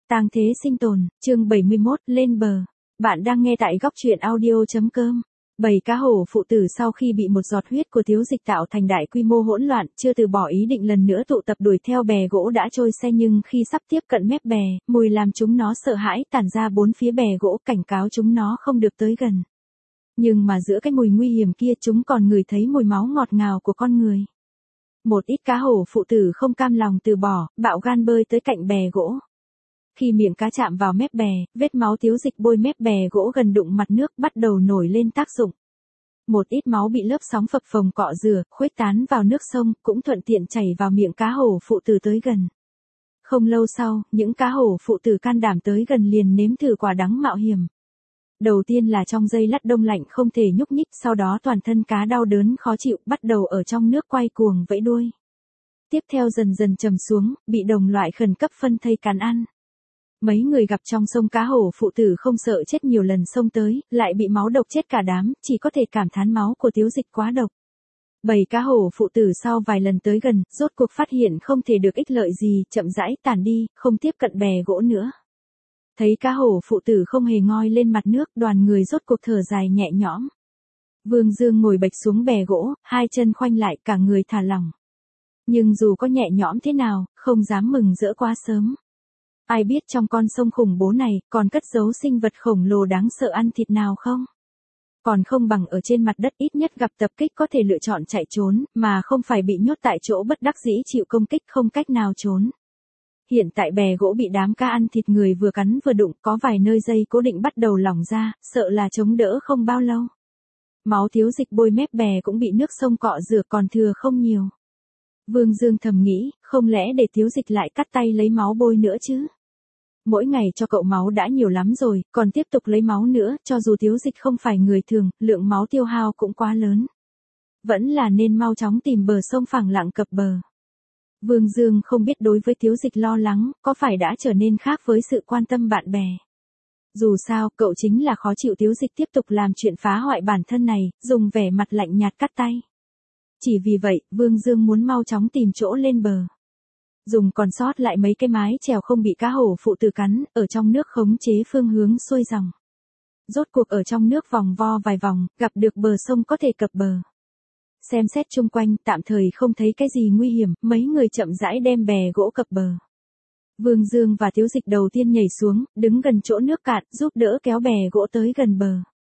Tang thế sinh tồn, chương 71, lên bờ. Bạn đang nghe tại góc truyện audio.com. 7 cá hổ phụ tử sau khi bị một giọt huyết của Tiếu Dịch tạo thành đại quy mô hỗn loạn, chưa từ bỏ ý định lần nữa tụ tập đuổi theo bè gỗ đã trôi xe, nhưng khi sắp tiếp cận mép bè, mùi làm chúng nó sợ hãi tản ra bốn phía bè gỗ, cảnh cáo chúng nó không được tới gần. Nhưng mà giữa cái mùi nguy hiểm kia, chúng còn ngửi thấy mùi máu ngọt ngào của con người. Một ít cá hổ phụ tử không cam lòng từ bỏ, bạo gan bơi tới cạnh bè gỗ. Khi miệng cá chạm vào mép bè, vết máu Tiếu Dịch bôi mép bè gỗ gần đụng mặt nước bắt đầu nổi lên tác dụng. Một ít máu bị lớp sóng phập phồng cọ rửa, khuếch tán vào nước sông, cũng thuận tiện chảy vào miệng cá hổ phụ tử tới gần. Không lâu sau, những cá hổ phụ tử can đảm tới gần liền nếm thử quả đắng mạo hiểm. Đầu tiên là trong giây lát đông lạnh không thể nhúc nhích, sau đó toàn thân cá đau đớn khó chịu, bắt đầu ở trong nước quay cuồng vẫy đuôi. Tiếp theo dần dần trầm xuống, bị đồng loại khẩn cấp phân thây cắn ăn. Mấy người gặp trong sông cá hổ phụ tử không sợ chết nhiều lần xông tới, lại bị máu độc chết cả đám, chỉ có thể cảm thán máu của Tiếu Dịch quá độc. 7 cá hổ phụ tử sau vài lần tới gần, rốt cuộc phát hiện không thể được ích lợi gì, chậm rãi tản đi, không tiếp cận bè gỗ nữa. Thấy cá hổ phụ tử không hề ngoi lên mặt nước, đoàn người rốt cuộc thở dài nhẹ nhõm. Vương Dương ngồi bệch xuống bè gỗ, hai chân khoanh lại, cả người thả lỏng. Nhưng dù có nhẹ nhõm thế nào, không dám mừng rỡ quá sớm. Ai biết trong con sông khủng bố này, còn cất giấu sinh vật khổng lồ đáng sợ ăn thịt nào không? Còn không bằng ở trên mặt đất, ít nhất gặp tập kích có thể lựa chọn chạy trốn, mà không phải bị nhốt tại chỗ bất đắc dĩ chịu công kích không cách nào trốn. Hiện tại bè gỗ bị đám cá ăn thịt người vừa cắn vừa đụng, có vài nơi dây cố định bắt đầu lỏng ra, sợ là chống đỡ không bao lâu. Máu Tiếu Dịch bôi mép bè cũng bị nước sông cọ rửa, còn thừa không nhiều. Vương Dương thầm nghĩ, không lẽ để Tiếu Dịch lại cắt tay lấy máu bôi nữa chứ? Mỗi ngày cho cậu máu đã nhiều lắm rồi, còn tiếp tục lấy máu nữa, cho dù Tiếu Dịch không phải người thường, lượng máu tiêu hao cũng quá lớn. Vẫn là nên mau chóng tìm bờ sông phẳng lặng cập bờ. Vương Dương không biết đối với Tiếu Dịch lo lắng, có phải đã trở nên khác với sự quan tâm bạn bè. Dù sao, cậu chính là khó chịu Tiếu Dịch tiếp tục làm chuyện phá hoại bản thân này, dùng vẻ mặt lạnh nhạt cắt tay. Chỉ vì vậy, Vương Dương muốn mau chóng tìm chỗ lên bờ. Dùng còn sót lại mấy cái mái chèo không bị cá hổ phụ tử cắn, ở trong nước khống chế phương hướng xuôi dòng. Rốt cuộc ở trong nước vòng vo vài vòng, gặp được bờ sông có thể cập bờ. Xem xét chung quanh, tạm thời không thấy cái gì nguy hiểm, mấy người chậm rãi đem bè gỗ cập bờ. Vương Dương và Tiếu Dịch đầu tiên nhảy xuống, đứng gần chỗ nước cạn, giúp đỡ kéo bè gỗ tới gần bờ.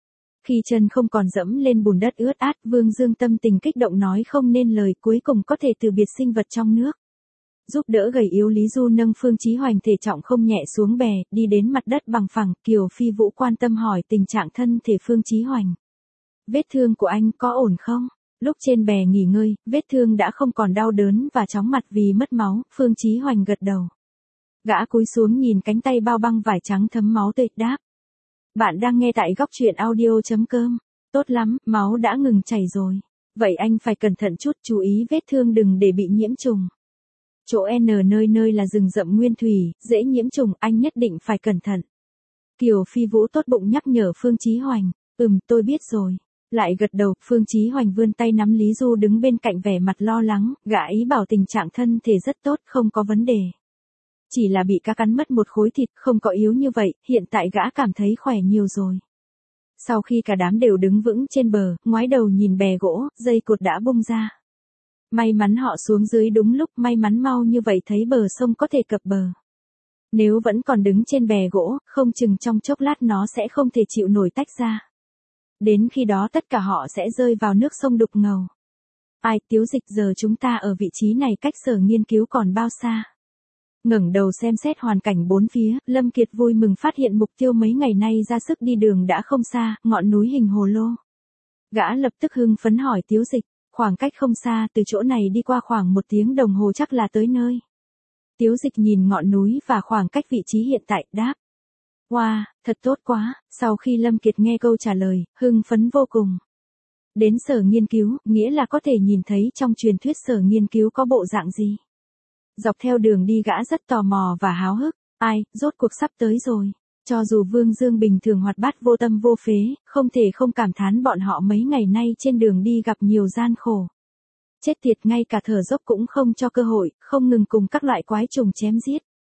Khi chân không còn dẫm lên bùn đất ướt át, Vương Dương tâm tình kích động nói không nên lời, cuối cùng có thể từ biệt sinh vật trong nước. Giúp đỡ gầy yếu Lý Du nâng Phương Chí Hoành thể trọng không nhẹ xuống bè, đi đến mặt đất bằng phẳng, Kiều Phi Vũ quan tâm hỏi tình trạng thân thể Phương Chí Hoành. Vết thương của anh có ổn không? Lúc trên bè nghỉ ngơi, vết thương đã không còn đau đớn và chóng mặt vì mất máu, Phương Chí Hoành gật đầu. Gã cúi xuống nhìn cánh tay bao băng vải trắng thấm máu tươi, đáp. Bạn đang nghe tại góc truyện audio.com. Tốt lắm, máu đã ngừng chảy rồi. Vậy anh phải cẩn thận chút, chú ý vết thương đừng để bị nhiễm trùng. Chỗ N nơi là rừng rậm nguyên thủy, dễ nhiễm trùng, anh nhất định phải cẩn thận. Kiều Phi Vũ tốt bụng nhắc nhở Phương Chí Hoành. Tôi biết rồi. Lại gật đầu, Phương Chí Hoành vươn tay nắm Lý Du đứng bên cạnh vẻ mặt lo lắng, gã ý bảo tình trạng thân thể rất tốt, không có vấn đề. Chỉ là bị cá cắn mất một khối thịt, không có yếu như vậy, hiện tại gã cảm thấy khỏe nhiều rồi. Sau khi cả đám đều đứng vững trên bờ, ngoái đầu nhìn bè gỗ, dây cột đã bung ra. May mắn họ xuống dưới đúng lúc, may mắn mau như vậy thấy bờ sông có thể cập bờ. Nếu vẫn còn đứng trên bè gỗ, không chừng trong chốc lát nó sẽ không thể chịu nổi tách ra. Đến khi đó tất cả họ sẽ rơi vào nước sông đục ngầu. Ai, Tiếu Dịch, giờ chúng ta ở vị trí này cách sở nghiên cứu còn bao xa? Ngẩng đầu xem xét hoàn cảnh bốn phía, Lâm Kiệt vui mừng phát hiện mục tiêu mấy ngày nay ra sức đi đường đã không xa, ngọn núi hình hồ lô. Gã lập tức hưng phấn hỏi Tiếu Dịch, khoảng cách không xa, từ chỗ này đi qua khoảng 1 tiếng đồng hồ chắc là tới nơi. Tiếu Dịch nhìn ngọn núi và khoảng cách vị trí hiện tại, đáp. Wow, thật tốt quá. Sau khi Lâm Kiệt nghe câu trả lời, hưng phấn vô cùng. Đến sở nghiên cứu, nghĩa là có thể nhìn thấy trong truyền thuyết sở nghiên cứu có bộ dạng gì. Dọc theo đường đi gã rất tò mò và háo hức, ai, rốt cuộc sắp tới rồi. Cho dù Vương Dương bình thường hoạt bát vô tâm vô phế, không thể không cảm thán bọn họ mấy ngày nay trên đường đi gặp nhiều gian khổ. Chết tiệt, ngay cả thở dốc cũng không cho cơ hội, không ngừng cùng các loại quái trùng chém giết.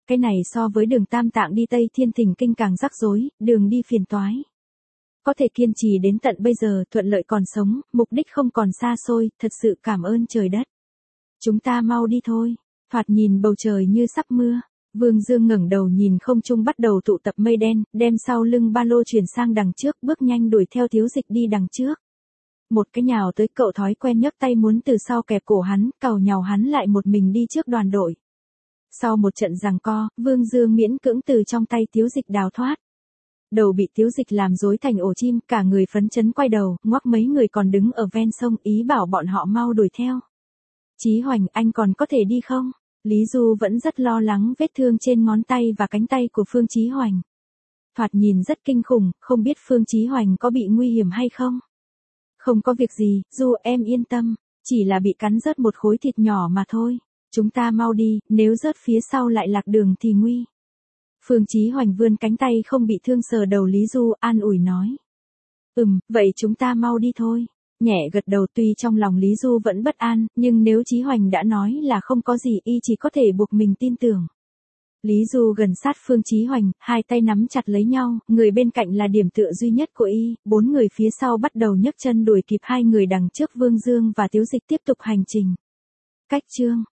Cái này so với đường Tam Tạng đi Tây Thiên Thỉnh Kinh càng rắc rối, đường đi phiền toái. Có thể kiên trì đến tận bây giờ, thuận lợi còn sống, mục đích không còn xa xôi, thật sự cảm ơn trời đất. Chúng ta mau đi thôi. Thoạt nhìn bầu trời như sắp mưa. Vương Dương ngẩng đầu nhìn không trung bắt đầu tụ tập mây đen, đem sau lưng ba lô chuyển sang đằng trước, bước nhanh đuổi theo Tiếu Dịch đi đằng trước. Một cái nhào tới, cậu thói quen nhấc tay muốn từ sau kẹp cổ hắn, cào nhào hắn lại một mình đi trước đoàn đội. Sau một trận giằng co, Vương Dương miễn cưỡng từ trong tay Tiếu Dịch đào thoát. Đầu bị Tiếu Dịch làm rối thành ổ chim, cả người phấn chấn quay đầu, ngoắc mấy người còn đứng ở ven sông, ý bảo bọn họ mau đuổi theo. Chí Hoành, anh còn có thể đi không? Lý Du vẫn rất lo lắng vết thương trên ngón tay và cánh tay của Phương Chí Hoành. Thoạt nhìn rất kinh khủng, không biết Phương Chí Hoành có bị nguy hiểm hay không? Không có việc gì, Du em yên tâm, chỉ là bị cắn rớt một khối thịt nhỏ mà thôi. Chúng ta mau đi, nếu rớt phía sau lại lạc đường thì nguy. Phương Chí Hoành vươn cánh tay không bị thương sờ đầu Lý Du, an ủi nói. Vậy chúng ta mau đi thôi. Nhẹ gật đầu, tuy trong lòng Lý Du vẫn bất an, nhưng nếu Chí Hoành đã nói là không có gì, y chỉ có thể buộc mình tin tưởng. Lý Du gần sát Phương Chí Hoành, hai tay nắm chặt lấy nhau, người bên cạnh là điểm tựa duy nhất của y, bốn người phía sau bắt đầu nhấc chân đuổi kịp hai người đằng trước. Vương Dương và Tiếu Dịch tiếp tục hành trình. Cách chương